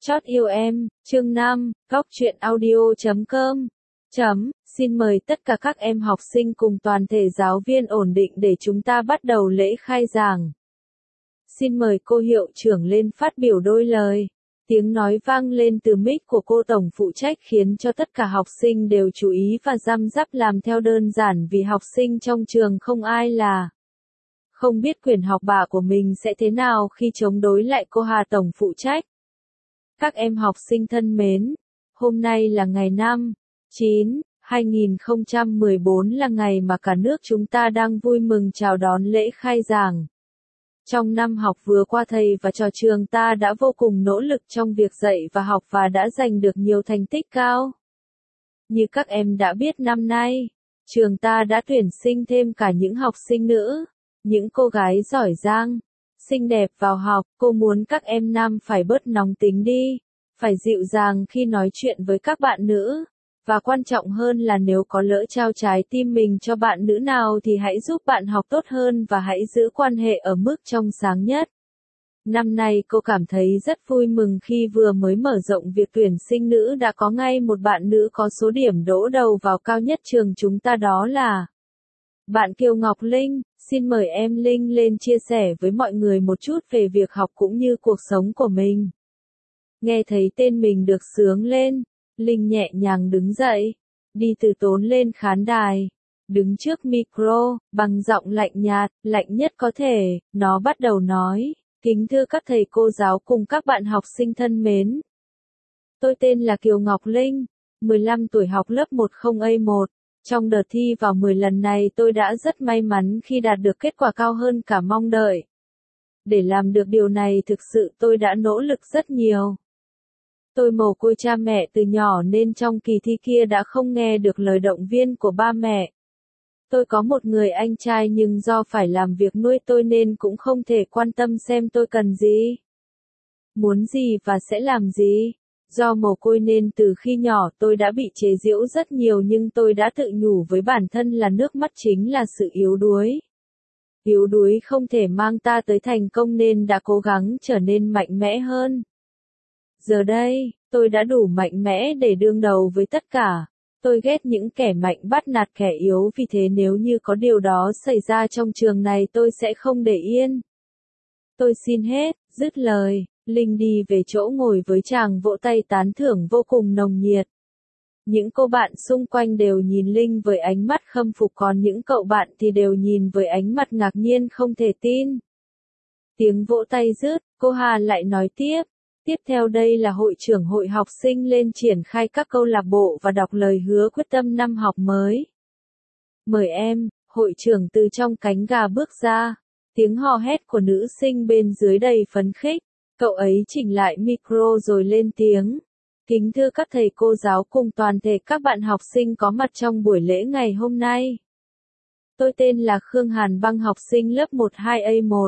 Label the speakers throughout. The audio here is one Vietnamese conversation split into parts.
Speaker 1: Chót yêu em, chương 5, góc truyện audio.com. Xin mời tất cả các em học sinh cùng toàn thể giáo viên ổn định để chúng ta bắt đầu lễ khai giảng. Xin mời cô hiệu trưởng lên phát biểu đôi lời. Tiếng nói vang lên từ mic của cô tổng phụ trách khiến cho tất cả học sinh đều chú ý và răm rắp làm theo, đơn giản vì học sinh trong trường không ai là không biết quyền học bạ của mình sẽ thế nào khi chống đối lại cô Hà tổng phụ trách. Các em học sinh thân mến, hôm nay là ngày 5/9/2014, là ngày mà cả nước chúng ta đang vui mừng chào đón lễ khai giảng. Trong năm học vừa qua, thầy và trò trường ta đã vô cùng nỗ lực trong việc dạy và học và đã giành được nhiều thành tích cao. Như các em đã biết, năm nay, trường ta đã tuyển sinh thêm cả những học sinh nữ, những cô gái giỏi giang, xinh đẹp vào học. Cô muốn các em nam phải bớt nóng tính đi, phải dịu dàng khi nói chuyện với các bạn nữ, và quan trọng hơn là nếu có lỡ trao trái tim mình cho bạn nữ nào thì hãy giúp bạn học tốt hơn và hãy giữ quan hệ ở mức trong sáng nhất. Năm nay cô cảm thấy rất vui mừng khi vừa mới mở rộng việc tuyển sinh nữ đã có ngay một bạn nữ có số điểm đỗ đầu vào cao nhất trường chúng ta, đó là bạn Kiều Ngọc Linh. Xin mời em Linh lên chia sẻ với mọi người một chút về việc học cũng như cuộc sống của mình. Nghe thấy tên mình được xướng lên, Linh nhẹ nhàng đứng dậy, đi từ tốn lên khán đài, đứng trước micro, bằng giọng lạnh nhạt, lạnh nhất có thể, nó bắt đầu nói: Kính thưa các thầy cô giáo cùng các bạn học sinh thân mến. Tôi tên là Kiều Ngọc Linh, 15 tuổi, học lớp 10A1. Trong đợt thi vào 10 lần này tôi đã rất may mắn khi đạt được kết quả cao hơn cả mong đợi. Để làm được điều này thực sự tôi đã nỗ lực rất nhiều. Tôi mồ côi cha mẹ từ nhỏ nên trong kỳ thi kia đã không nghe được lời động viên của ba mẹ. Tôi có một người anh trai nhưng do phải làm việc nuôi tôi nên cũng không thể quan tâm xem tôi cần gì, muốn gì và sẽ làm gì. Do mồ côi nên từ khi nhỏ tôi đã bị chế giễu rất nhiều, nhưng tôi đã tự nhủ với bản thân là nước mắt chính là sự yếu đuối. Yếu đuối không thể mang ta tới thành công nên đã cố gắng trở nên mạnh mẽ hơn. Giờ đây, tôi đã đủ mạnh mẽ để đương đầu với tất cả. Tôi ghét những kẻ mạnh bắt nạt kẻ yếu, vì thế nếu như có điều đó xảy ra trong trường này tôi sẽ không để yên. Tôi xin hết. Dứt lời, Linh đi về chỗ ngồi với tràng vỗ tay tán thưởng vô cùng nồng nhiệt. Những cô bạn xung quanh đều nhìn Linh với ánh mắt khâm phục, còn những cậu bạn thì đều nhìn với ánh mặt ngạc nhiên không thể tin. Tiếng vỗ tay dứt, cô Hà lại nói tiếp. Tiếp theo đây là hội trưởng hội học sinh lên triển khai các câu lạc bộ và đọc lời hứa quyết tâm năm học mới. Mời em. Hội trưởng từ trong cánh gà bước ra. Tiếng hò hét của nữ sinh bên dưới đầy phấn khích. Cậu ấy chỉnh lại micro rồi lên tiếng. Kính thưa các thầy cô giáo cùng toàn thể các bạn học sinh có mặt trong buổi lễ ngày hôm nay. Tôi tên là Khương Hàn Băng, học sinh lớp 12A1.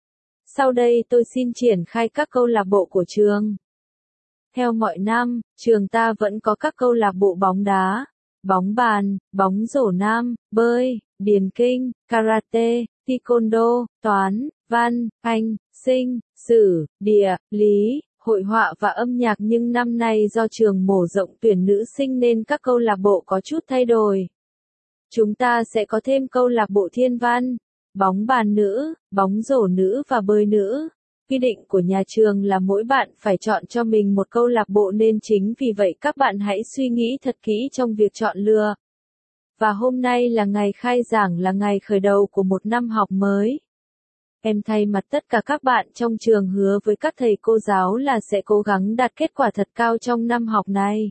Speaker 1: Sau đây tôi xin triển khai các câu lạc bộ của trường. Theo mọi năm, trường ta vẫn có các câu lạc bộ bóng đá, bóng bàn, bóng rổ nam, bơi, điền kinh, karate, taekwondo, toán, văn, anh, sinh, sử, địa, lý, hội họa và âm nhạc, nhưng năm nay do trường mở rộng tuyển nữ sinh nên các câu lạc bộ có chút thay đổi. Chúng ta sẽ có thêm câu lạc bộ thiên văn, bóng bàn nữ, bóng rổ nữ và bơi nữ. Quy định của nhà trường là mỗi bạn phải chọn cho mình một câu lạc bộ, nên chính vì vậy các bạn hãy suy nghĩ thật kỹ trong việc chọn lựa. Và hôm nay là ngày khai giảng, là ngày khởi đầu của một năm học mới. Em thay mặt tất cả các bạn trong trường hứa với các thầy cô giáo là sẽ cố gắng đạt kết quả thật cao trong năm học này.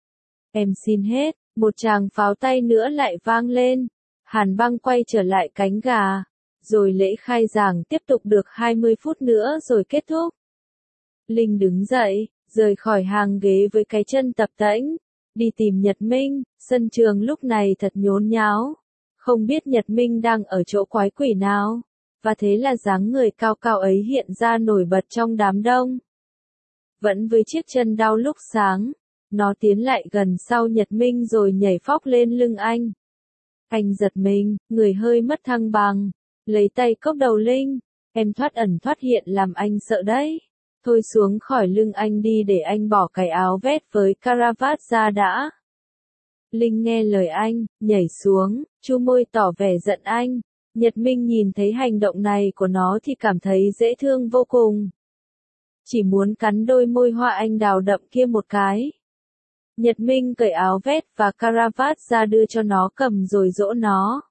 Speaker 1: Em xin hết. Một tràng pháo tay nữa lại vang lên. Hàn Băng quay trở lại cánh gà. Rồi lễ khai giảng tiếp tục được 20 phút nữa rồi kết thúc. Linh đứng dậy, rời khỏi hàng ghế với cái chân tập tễnh, đi tìm Nhật Minh. Sân trường lúc này thật nhốn nháo. Không biết Nhật Minh đang ở chỗ quái quỷ nào. Và thế là dáng người cao cao ấy hiện ra nổi bật trong đám đông. Vẫn với chiếc chân đau lúc sáng, nó tiến lại gần sau Nhật Minh rồi nhảy phóc lên lưng anh. Anh giật mình, người hơi mất thăng bằng, lấy tay cốc đầu Linh. Em thoát ẩn thoát hiện làm anh sợ đấy. Thôi xuống khỏi lưng anh đi để anh bỏ cái áo vest với caravat ra đã. Linh nghe lời anh, nhảy xuống, chu môi tỏ vẻ giận anh. Nhật Minh nhìn thấy hành động này của nó thì cảm thấy dễ thương vô cùng. Chỉ muốn cắn đôi môi hoa anh đào đậm kia một cái. Nhật Minh cởi áo vest và caravat ra đưa cho nó cầm rồi dỗ nó.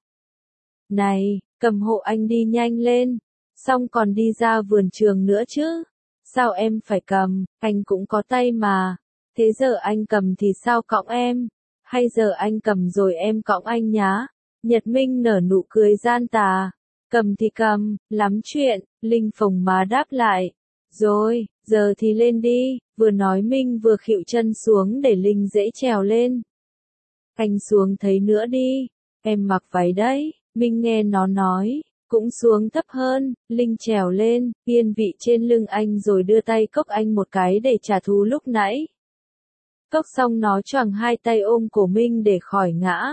Speaker 1: Này, cầm hộ anh đi nhanh lên. Xong còn đi ra vườn trường nữa chứ. Sao em phải cầm, anh cũng có tay mà. Thế giờ anh cầm thì sao cõng em? Hay giờ anh cầm rồi em cõng anh nhá? Nhật Minh nở nụ cười gian tà. Cầm thì cầm, lắm chuyện, Linh phồng má đáp lại. Rồi, giờ thì lên đi, vừa nói Minh vừa khuỵu chân xuống để Linh dễ trèo lên. Anh xuống thấy nữa đi, em mặc váy đấy, Minh nghe nó nói, cũng xuống thấp hơn, Linh trèo lên, yên vị trên lưng anh rồi đưa tay cốc anh một cái để trả thù lúc nãy. Cốc xong nó choàng hai tay ôm cổ Minh để khỏi ngã.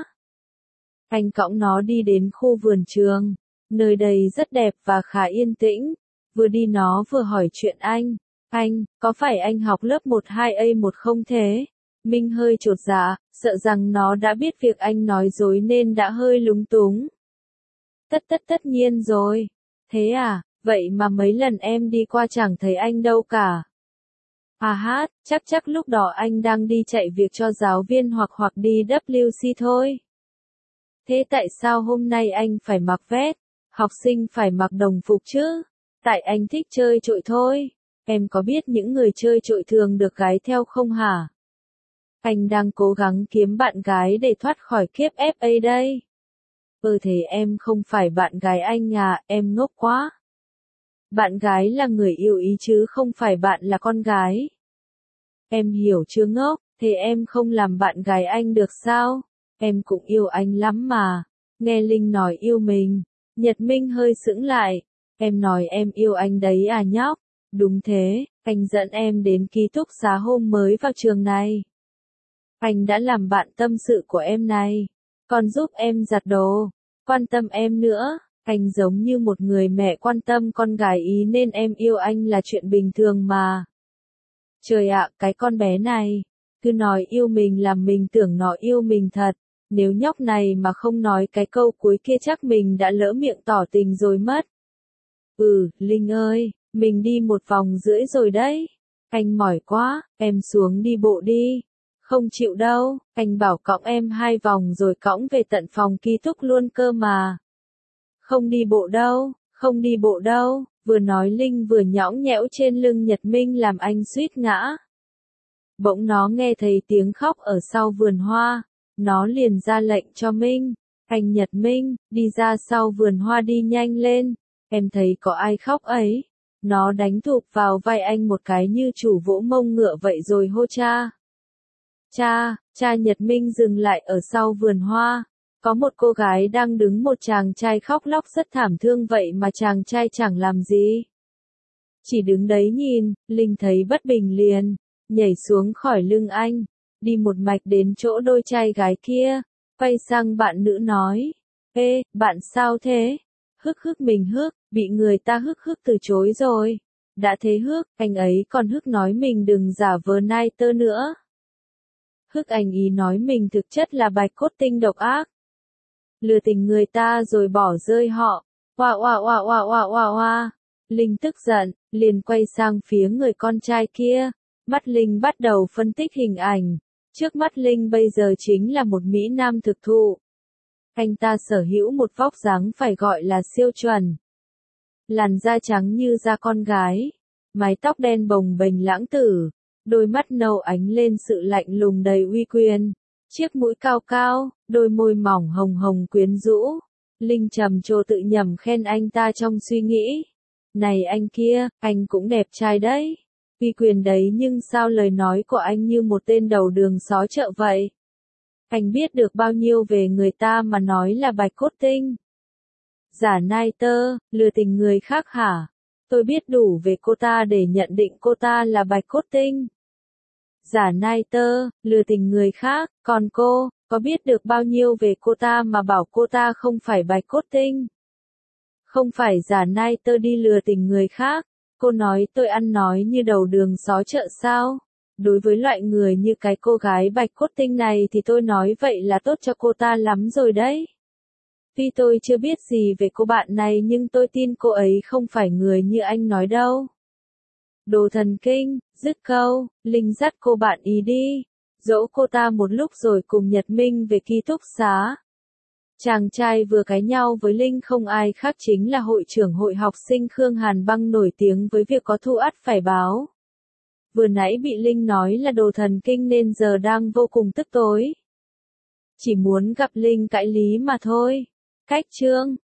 Speaker 1: Anh cõng nó đi đến khu vườn trường, nơi đây rất đẹp và khá yên tĩnh. Vừa đi nó vừa hỏi chuyện anh, có phải anh học lớp 12A1 không thế? Minh hơi chột dạ, sợ rằng nó đã biết việc anh nói dối nên đã hơi lúng túng. Tất nhiên rồi. Thế à, vậy mà mấy lần em đi qua chẳng thấy anh đâu cả. À hát, chắc lúc đó anh đang đi chạy việc cho giáo viên hoặc đi WC thôi. Thế tại sao hôm nay anh phải mặc vest? Học sinh phải mặc đồng phục chứ? Tại anh thích chơi trội thôi. Em có biết những người chơi trội thường được gái theo không hả? Anh đang cố gắng kiếm bạn gái để thoát khỏi kiếp FA đây. Thế em không phải bạn gái anh à, em ngốc quá. Bạn gái là người yêu ý chứ không phải bạn là con gái. Em hiểu chưa ngốc, thế em không làm bạn gái anh được sao? Em cũng yêu anh lắm mà. Nghe Linh nói yêu mình, Nhật Minh hơi sững lại. Em nói em yêu anh đấy à nhóc? Đúng thế, anh dẫn em đến ký túc xá hôm mới vào trường này. Anh đã làm bạn tâm sự của em này, còn giúp em giặt đồ, quan tâm em nữa. Anh giống như một người mẹ quan tâm con gái ý nên em yêu anh là chuyện bình thường mà. Trời ạ, cái con bé này, cứ nói yêu mình làm mình tưởng nó yêu mình thật. Nếu nhóc này mà không nói cái câu cuối kia chắc mình đã lỡ miệng tỏ tình rồi mất. Linh ơi, mình đi 1,5 vòng rồi đấy. Anh mỏi quá, em xuống đi bộ đi. Không chịu đâu, anh bảo cõng em 2 vòng rồi cõng về tận phòng ký túc luôn cơ mà. Không đi bộ đâu, vừa nói Linh vừa nhõng nhẽo trên lưng Nhật Minh làm anh suýt ngã. Bỗng nó nghe thấy tiếng khóc ở sau vườn hoa, nó liền ra lệnh cho Minh, anh Nhật Minh, đi ra sau vườn hoa đi nhanh lên, em thấy có ai khóc ấy. Nó đánh thụp vào vai anh một cái như chủ vỗ mông ngựa vậy rồi hô cha. Cha Nhật Minh dừng lại ở sau vườn hoa. Có một cô gái đang đứng một chàng trai khóc lóc rất thảm thương vậy mà chàng trai chẳng làm gì. Chỉ đứng đấy nhìn, Linh thấy bất bình liền, nhảy xuống khỏi lưng anh, đi một mạch đến chỗ đôi trai gái kia, quay sang bạn nữ nói, ê, bạn sao thế? Mình bị người ta từ chối rồi. Đã thế anh ấy còn nói mình đừng giả vờ nai tơ nữa. Anh ý nói mình thực chất là bạch cốt tinh độc ác. Lừa tình người ta rồi bỏ rơi họ. Oa. Linh tức giận, liền quay sang phía người con trai kia. Mắt Linh bắt đầu phân tích hình ảnh. Trước mắt Linh bây giờ chính là một mỹ nam thực thụ. Anh ta sở hữu một vóc dáng phải gọi là siêu chuẩn. Làn da trắng như da con gái. Mái tóc đen bồng bềnh lãng tử. Đôi mắt nâu ánh lên sự lạnh lùng đầy uy quyền. Chiếc mũi cao cao, đôi môi mỏng hồng hồng quyến rũ. Linh trầm trồ tự nhầm khen anh ta trong suy nghĩ. Này anh kia, anh cũng đẹp trai đấy. Uy quyền đấy nhưng sao lời nói của anh như một tên đầu đường xó chợ vậy? Anh biết được bao nhiêu về người ta mà nói là bạch cốt tinh? Giả nai tơ, lừa tình người khác hả? Tôi biết đủ về cô ta để nhận định cô ta là bạch cốt tinh. Giả nai tơ, lừa tình người khác, còn cô, có biết được bao nhiêu về cô ta mà bảo cô ta không phải bạch cốt tinh? Không phải giả nai tơ đi lừa tình người khác, Cô nói tôi ăn nói như đầu đường xó chợ sao? Đối với loại người như cái cô gái bạch cốt tinh này thì tôi nói vậy là tốt cho cô ta lắm rồi đấy. Tuy tôi chưa biết gì về cô bạn này nhưng tôi tin cô ấy không phải người như anh nói đâu. Đồ thần kinh, dứt câu, Linh dắt cô bạn ý đi. Dỗ cô ta một lúc rồi cùng Nhật Minh về ký túc xá. Chàng trai vừa cãi nhau với Linh không ai khác chính là hội trưởng hội học sinh Khương Hàn Băng nổi tiếng với việc có thù ắt phải báo. Vừa nãy bị Linh nói là đồ thần kinh nên giờ đang vô cùng tức tối. Chỉ muốn gặp Linh cãi lý mà thôi. Cách chương